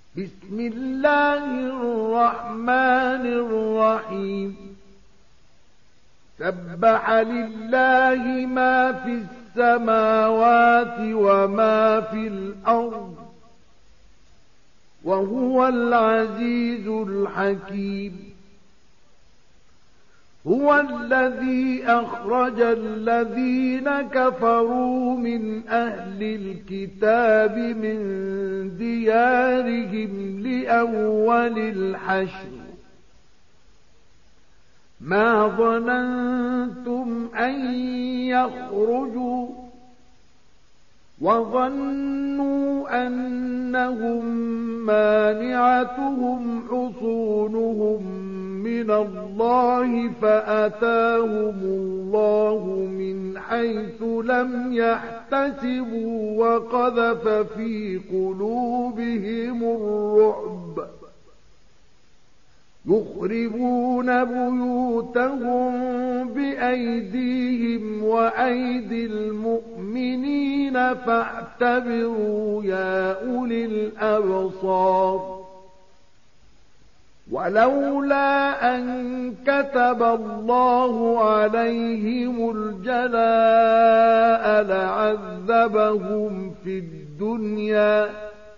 بسم الله الرحمن الرحيم سبح لله ما في السماوات وما في الأرض وهو العزيز الحكيم هو الذي أخرج الذين كفروا من أهل الكتاب من ديارهم لأول الحشر ما ظننتم أن يخرجوا وظنوا أنهم مانعتهم حصونهم من الله فأتاهم الله من حيث لم يحتسبوا وقذف في قلوبهم الرعب يخربون بيوتهم بأيديهم وأيدي المؤمنين فاعتبروا يا أولي الأبصار ولولا أن كتب الله عليهم الجلاء لعذبهم في الدنيا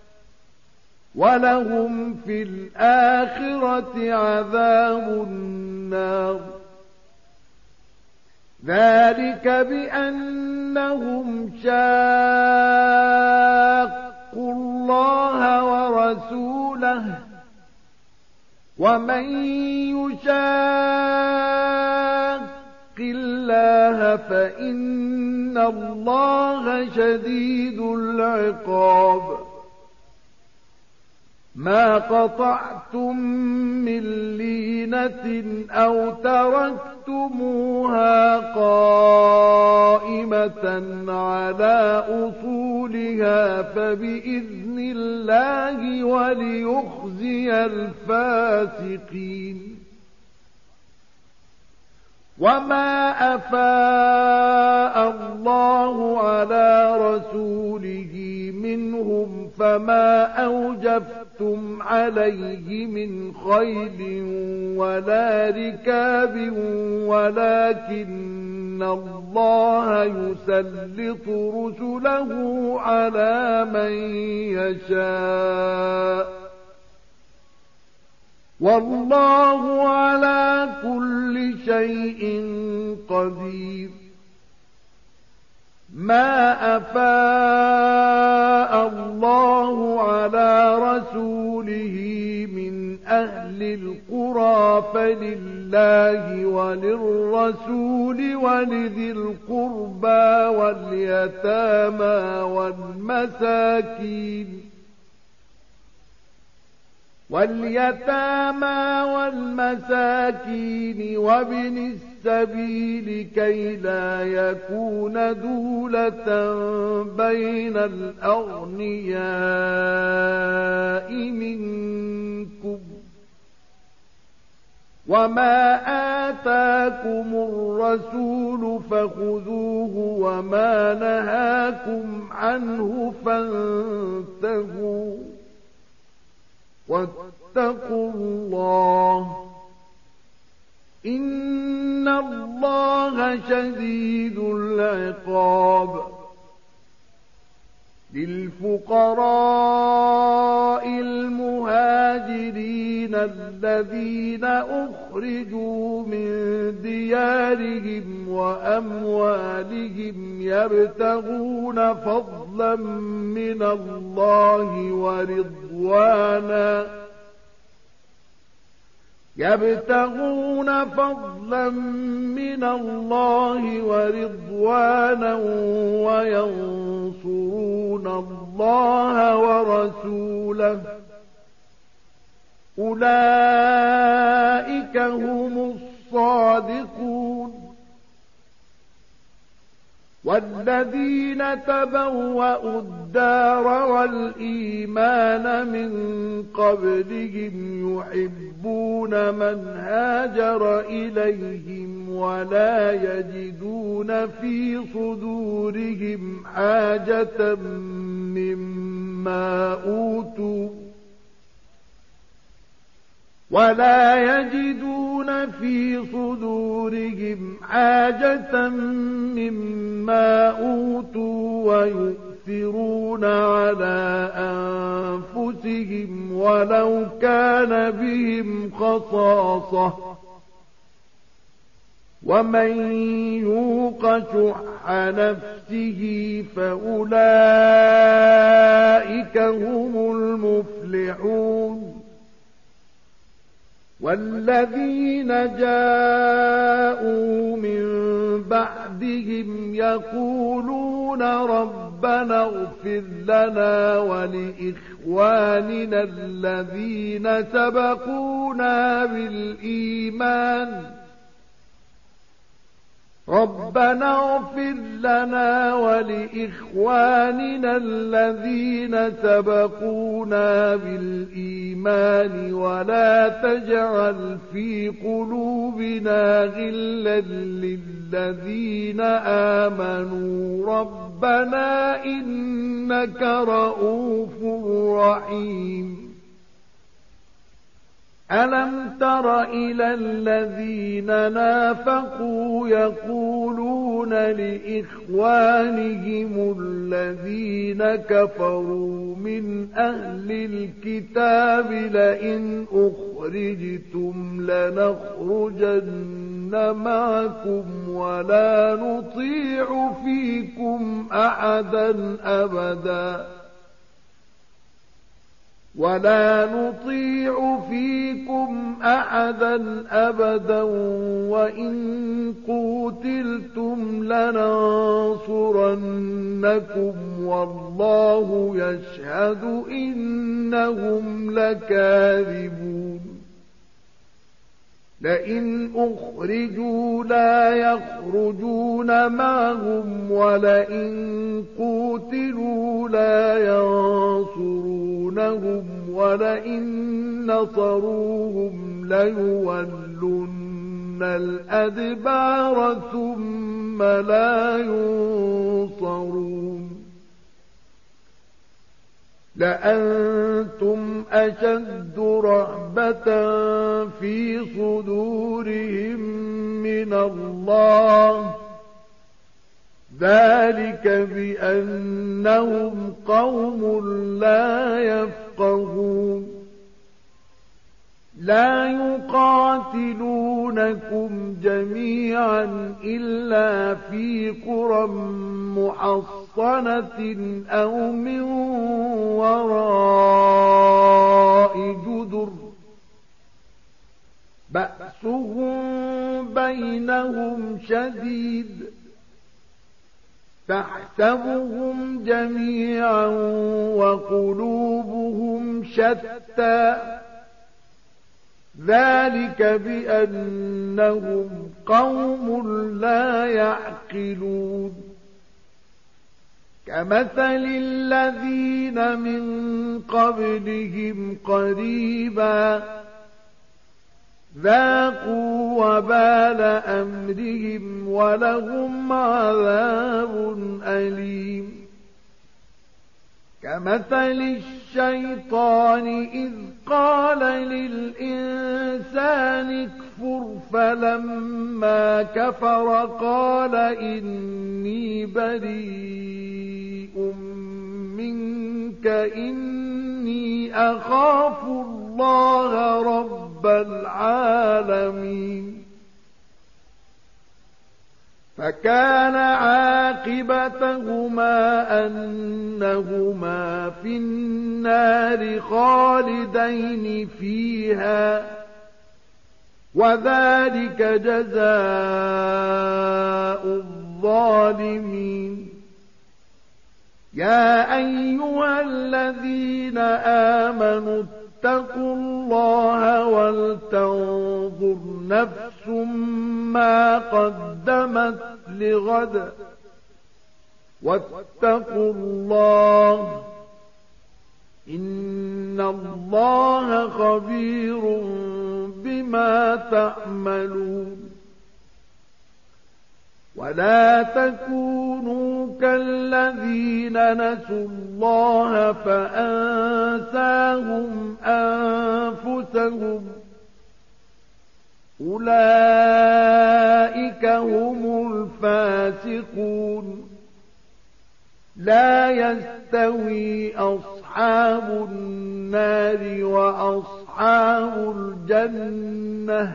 ولهم في الآخرة عذاب النار ذلك بأنهم شاقوا الله ورسوله ومن يشاق الله فإن الله شديد العقاب ما قطعتم من لينة أو تركتموها قائمة على أصولها فبإذن الله وليخزي الفاسقين وما أفاء الله على رسوله منهم فما أوجفتم عليه من خيل ولا ركاب ولكن الله يسلط رسله على من يشاء والله على كل شيء قدير ما أفاء الله على رسوله من أهل القرى فلله وللرسول ولذي القربى واليتامى والمساكين وابن السبيل كي لا يكون دولة بين الأغنياء منكم وما آتاكم الرسول فخذوه وما نهاكم عنه فانتهوا واتقوا الله إن الله شديد العقاب للفقراء المهاجرين الذين أخرجوا من ديارهم وأموالهم يبتغون فضلا من الله ورضوانا وينصرون الله ورسوله أولئك هم الصادقون والذين تبوأوا الدار والإيمان من قبلهم يحبون من هاجر إليهم ولا يجدون في صدورهم حاجة مما أوتوا ولا يجدون في صدورهم حاجة مما أوتوا ويؤثرون على أنفسهم ولو كان بهم خصاصة ومن يوق شح نفسه فأولئك هم المفلحون والذين جاءوا من بعدهم يقولون ربنا اغفر لنا ولإخواننا الذين سبقونا بالإيمان ربنا اغفر لنا ولإخواننا الذين سبقونا بالإيمان ولا تجعل في قلوبنا غلا للذين آمنوا ربنا إنك رؤوف رحيم ألم تر إلى الذين نافقوا يقولون لإخوانهم الذين كفروا من أهل الكتاب لئن أخرجتم لنخرجن معكم ولا نطيع فيكم أحدا أبدا وإن قوتلتم لننصرنكم والله يشهد إنهم لكاذبون لئن أخرجوا لا يخرجون معهم ولئن قوتلوا لا ينصرونهم ولئن نصروهم ليولن الأدبار ثم لا ينصرون لأنتم أشد رهبة في صدورهم من الله ذلك بأنهم قوم لا يفقهون لا يقاتلونكم جميعا إلا في قرى محصنة أو من وراء جدر بأسهم بينهم شديد تحسبهم جميعا وقلوبهم شتى ذلك بأنهم قوم لا يعقلون كمثل الذين من قبلهم قريبا ذاقوا وبال أمرهم ولهم عذاب أليم كمثل الشيطان إذ قال للإنسان اكفر فلما كفر قال إني بريء منك إني أخاف الله رب العالمين فكان عاقبتهما أنهما في النار خالدين فيها وذلك جزاء الظالمين يا أيها الذين آمنوا اتقوا الله ولتنظر نفس ما قدمت لغد واتقوا الله إن الله خبير بما تعملون ولا تكونوا كالذين نسوا الله فأنساهم أنفسهم أولئك هم الفاسقون. لا يستوي أصحاب النار وأصحاب الجنة.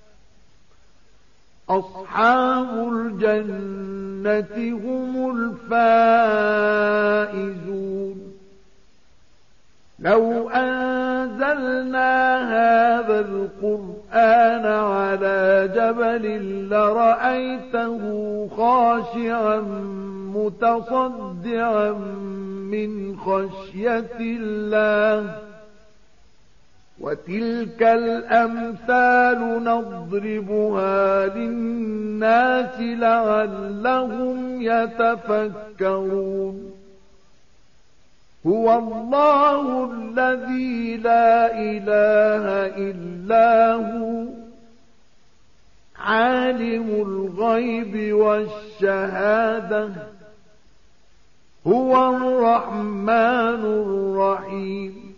أصحاب الجنة هم الفائزون. لو أنزلنا هذا القرآن على جبل لرأيته خاشعا متصدعا من خشية الله. وتلك الأمثال نضربها للناس لعلهم يتفكرون. هو الله الذي لا إله إلا هو عالم الغيب والشهادة. هو الرحمن الرحيم.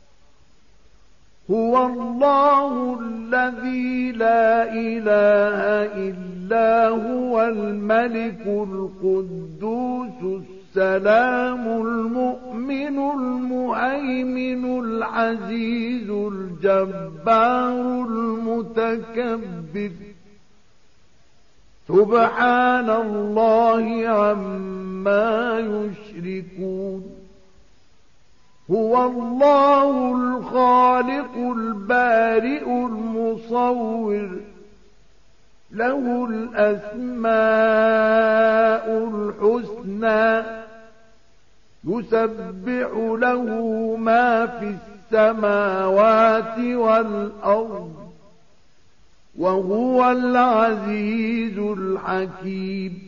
هو الله الذي لا إله إلا هو الملك القدوس السلام المؤمن المهيمن العزيز الجبار المتكبر. سبحان الله عما يشركون. هو الله الخالق البارئ المصور. له الأسماء الحسنى. يسبح له ما في السماوات والأرض. وهو العزيز الحكيم.